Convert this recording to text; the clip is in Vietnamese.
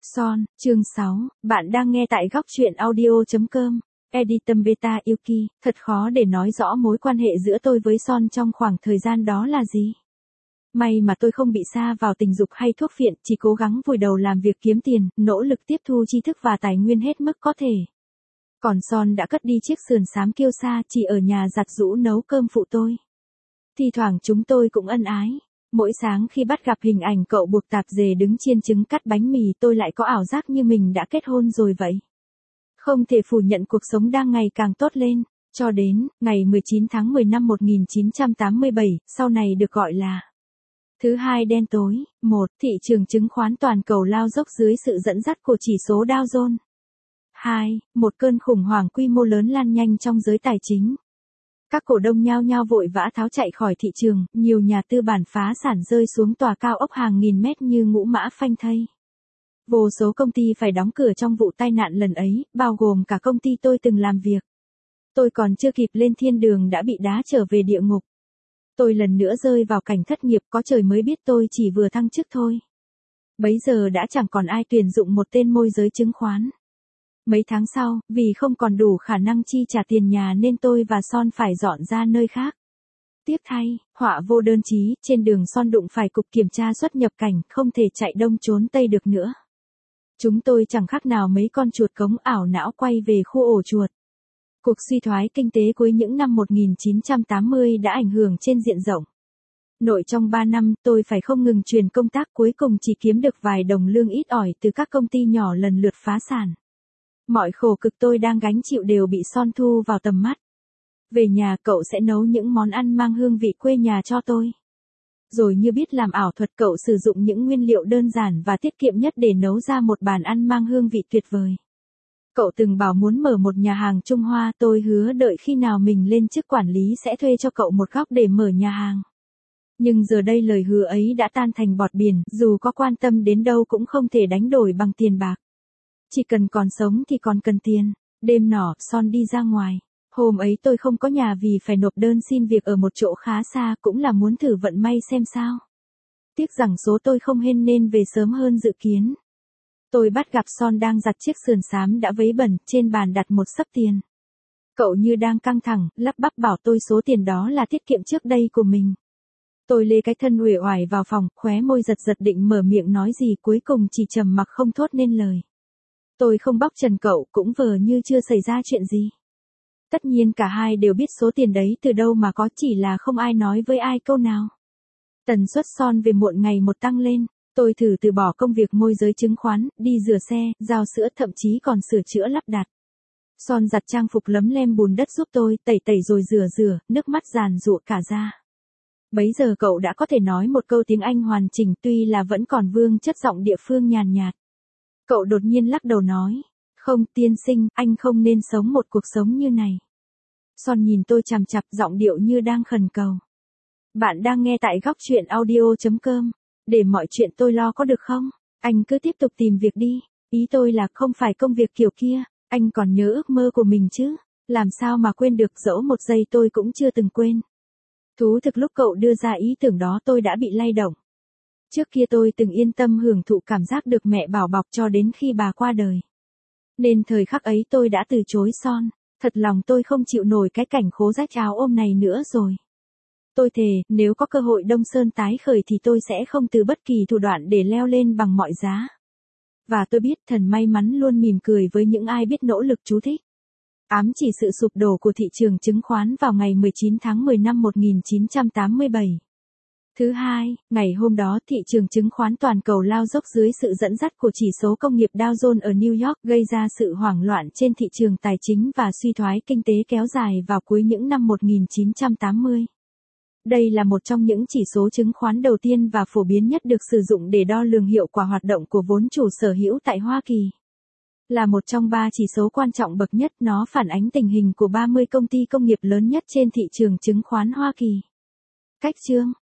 Son, chương 6, bạn đang nghe tại góc truyện audio.com. Editum Beta Yuki, thật khó để nói rõ mối quan hệ giữa tôi với Son trong khoảng thời gian đó là gì. May mà tôi không bị sa vào tình dục hay thuốc phiện, chỉ cố gắng vùi đầu làm việc kiếm tiền, nỗ lực tiếp thu tri thức và tài nguyên hết mức có thể. Còn Son đã cất đi chiếc sườn xám kiêu sa, chỉ ở nhà giặt giũ nấu cơm phụ tôi. Thi thoảng chúng tôi cũng ân ái. Mỗi sáng khi bắt gặp hình ảnh cậu buộc tạp dề đứng chiên trứng cắt bánh mì, tôi lại có ảo giác như mình đã kết hôn rồi vậy. Không thể phủ nhận cuộc sống đang ngày càng tốt lên, cho đến ngày 19 tháng 10 năm 1987, sau này được gọi là thứ hai đen tối. Thị trường chứng khoán toàn cầu lao dốc dưới sự dẫn dắt của chỉ số Dow Jones. 2. Một cơn khủng hoảng quy mô lớn lan nhanh trong giới tài chính. Các cổ đông nhao nhao vội vã tháo chạy khỏi thị trường, nhiều nhà tư bản phá sản rơi xuống tòa cao ốc hàng nghìn mét như ngũ mã phanh thây. Vô số công ty phải đóng cửa trong vụ tai nạn lần ấy, bao gồm cả công ty tôi từng làm việc. Tôi còn chưa kịp lên thiên đường đã bị đá trở về địa ngục. Tôi lần nữa rơi vào cảnh thất nghiệp, có trời mới biết tôi chỉ vừa thăng chức thôi. Bấy giờ đã chẳng còn ai tuyển dụng một tên môi giới chứng khoán. Mấy tháng sau, vì không còn đủ khả năng chi trả tiền nhà nên tôi và Son phải dọn ra nơi khác. Tiếc thay, họa vô đơn chí, trên đường Son đụng phải cục kiểm tra xuất nhập cảnh, không thể chạy đông trốn tây được nữa. Chúng tôi chẳng khác nào mấy con chuột cống ảo não quay về khu ổ chuột. Cuộc suy thoái kinh tế cuối những năm 1980 đã ảnh hưởng trên diện rộng. Nội trong 3 năm, tôi phải không ngừng chuyển công tác, cuối cùng chỉ kiếm được vài đồng lương ít ỏi từ các công ty nhỏ lần lượt phá sản. Mọi khổ cực tôi đang gánh chịu đều bị Son thu vào tầm mắt. Về nhà cậu sẽ nấu những món ăn mang hương vị quê nhà cho tôi. Rồi như biết làm ảo thuật, cậu sử dụng những nguyên liệu đơn giản và tiết kiệm nhất để nấu ra một bàn ăn mang hương vị tuyệt vời. Cậu từng bảo muốn mở một nhà hàng Trung Hoa, tôi hứa đợi khi nào mình lên chức quản lý sẽ thuê cho cậu một góc để mở nhà hàng. Nhưng giờ đây lời hứa ấy đã tan thành bọt biển, dù có quan tâm đến đâu cũng không thể đánh đổi bằng tiền bạc. Chỉ cần còn sống thì còn cần tiền. Đêm nọ, Son đi ra ngoài. Hôm ấy tôi không có nhà vì phải nộp đơn xin việc ở một chỗ khá xa, cũng là muốn thử vận may xem sao. Tiếc rằng số tôi không hên nên về sớm hơn dự kiến. Tôi bắt gặp Son đang giặt chiếc sườn xám đã vấy bẩn, trên bàn đặt một xấp tiền. Cậu như đang căng thẳng, lắp bắp bảo tôi số tiền đó là tiết kiệm trước đây của mình. Tôi lê cái thân uể oải vào phòng, khóe môi giật giật định mở miệng nói gì, cuối cùng chỉ trầm mặc không thốt nên lời. Tôi không bóc trần cậu, cũng vờ như chưa xảy ra chuyện gì. Tất nhiên cả hai đều biết số tiền đấy từ đâu mà có, chỉ là không ai nói với ai câu nào. Tần suất Son về muộn ngày một tăng lên. Tôi thử từ bỏ công việc môi giới chứng khoán, đi rửa xe, giao sữa, thậm chí còn sửa chữa lắp đặt. Son giặt trang phục lấm lem bùn đất giúp tôi, tẩy tẩy rồi rửa, nước mắt giàn giụa cả ra. Bấy giờ cậu đã có thể nói một câu tiếng Anh hoàn chỉnh, tuy là vẫn còn vương chất giọng địa phương nhàn nhạt. Cậu đột nhiên lắc đầu nói, không tiên sinh, anh không nên sống một cuộc sống như này. Son nhìn tôi chằm chằm, giọng điệu như đang khẩn cầu. Bạn đang nghe tại góc truyện audio.com. Để mọi chuyện tôi lo có được không? Anh cứ tiếp tục tìm việc đi. Ý tôi là không phải công việc kiểu kia. Anh còn nhớ ước mơ của mình chứ? Làm sao mà quên được, dẫu một giây tôi cũng chưa từng quên. Thú thực lúc cậu đưa ra ý tưởng đó tôi đã bị lay động. Trước kia tôi từng yên tâm hưởng thụ cảm giác được mẹ bảo bọc cho đến khi bà qua đời. Nên thời khắc ấy tôi đã từ chối Son. Thật lòng tôi không chịu nổi cái cảnh khố rách áo ôm này nữa rồi. Tôi thề, nếu có cơ hội Đông Sơn tái khởi thì tôi sẽ không từ bất kỳ thủ đoạn để leo lên bằng mọi giá. Và tôi biết thần may mắn luôn mỉm cười với những ai biết nỗ lực. Chú thích. Ám chỉ sự sụp đổ của thị trường chứng khoán vào ngày 19 tháng 10 năm 1987. Thứ hai, ngày hôm đó thị trường chứng khoán toàn cầu lao dốc dưới sự dẫn dắt của chỉ số công nghiệp Dow Jones ở New York, gây ra sự hoảng loạn trên thị trường tài chính và suy thoái kinh tế kéo dài vào cuối những năm 1980. Đây là một trong những chỉ số chứng khoán đầu tiên và phổ biến nhất được sử dụng để đo lường hiệu quả hoạt động của vốn chủ sở hữu tại Hoa Kỳ. Là một trong 3 chỉ số quan trọng bậc nhất, nó phản ánh tình hình của 30 công ty công nghiệp lớn nhất trên thị trường chứng khoán Hoa Kỳ. Cách chương